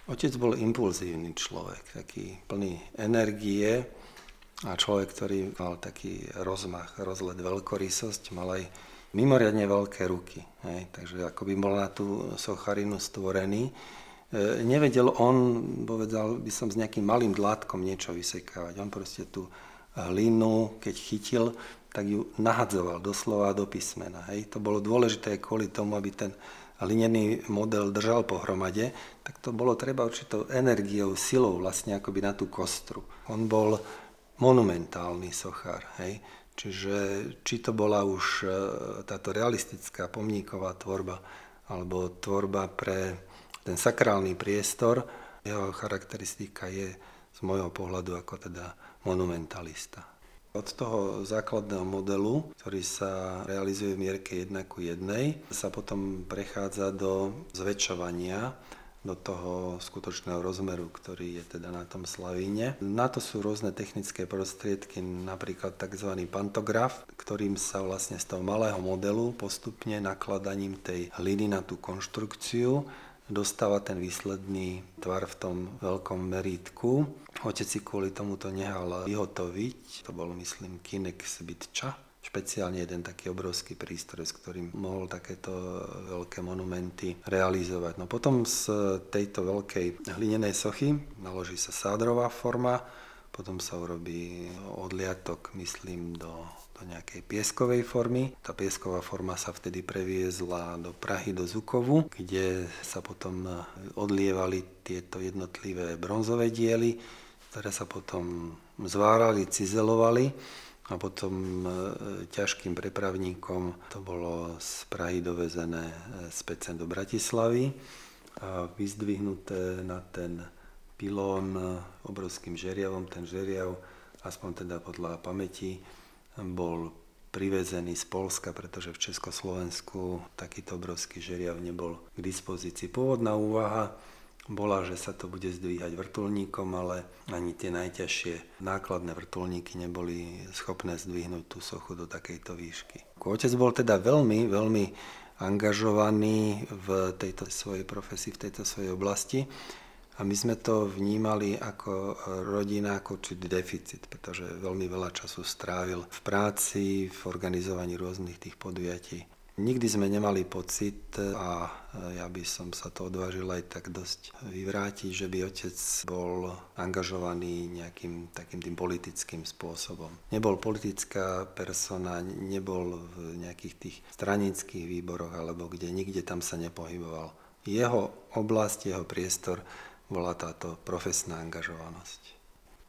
Otec bol impulzívny človek, taký plný energie a človek, ktorý mal taký rozmach, rozlet, veľkorysosť, mal aj mimoriadne veľké ruky. Hej? Takže ako by bol na tú socharinu stvorený. Nevedel on, povedal by som, s nejakým malým dlátkom niečo vysekávať. On proste tú hlinu, keď chytil, tak ju nahadzoval doslova do písmena. Hej? To bolo dôležité kvôli tomu, aby ten hlinený model držal pohromade, tak to bolo treba určitou energiou, silou vlastne akoby na tú kostru. On bol monumentálny sochár, hej. Čiže či to bola už táto realistická pomníková tvorba alebo tvorba pre ten sakrálny priestor, jeho charakteristika je z môjho pohľadu ako teda monumentalista. Od toho základného modelu, ktorý sa realizuje v mierke 1:1, sa potom prechádza do zväčšovania, do toho skutočného rozmeru, ktorý je teda na tom slavíne. Na to sú rôzne technické prostriedky, napríklad tzv. Pantograf, ktorým sa vlastne z toho malého modelu postupne nakladaním tej hliny na tú konštrukciu dostáva ten výsledný tvar v tom veľkom merítku. Otec si kvôli tomu to nehal vyhotoviť. To bol, myslím, Kinex Bytča. Špeciálne jeden taký obrovský prístroj, s ktorým mohol takéto veľké monumenty realizovať. No potom z tejto veľkej hlinenej sochy naloží sa sádrová forma, potom sa urobí odliatok, myslím, do nejakej pieskovej formy. Tá piesková forma sa vtedy previezla do Prahy, do Zukovu, kde sa potom odlievali tieto jednotlivé bronzové diely, ktoré sa potom zvárali, cizelovali a potom ťažkým prepravníkom to bolo z Prahy dovezené späť do Bratislavy a vyzdvihnuté na ten pilón obrovským žeriavom. Ten žeriav, aspoň teda podľa pamäti, bol privezený z Poľska, pretože v Československu takýto obrovský žeriav nebol k dispozícii. Pôvodná úvaha bola, že sa to bude zdvíhať vrtuľníkom, ale ani tie najťažšie nákladné vrtuľníky neboli schopné zdvihnúť tú sochu do takejto výšky. Otec bol teda veľmi, veľmi angažovaný v tejto svojej profesii, v tejto svojej oblasti. A my sme to vnímali ako rodina, ako určitý deficit, pretože veľmi veľa času strávil v práci, v organizovaní rôznych tých podujatí. Nikdy sme nemali pocit, a ja by som sa to odvážil aj tak dosť vyvrátiť, že by otec bol angažovaný nejakým takým tým politickým spôsobom. Nebol politická persona, nebol v nejakých tých stranických výboroch, alebo kde nikde tam sa nepohyboval. Jeho oblasť, jeho priestor bola táto profesná angažovanosť.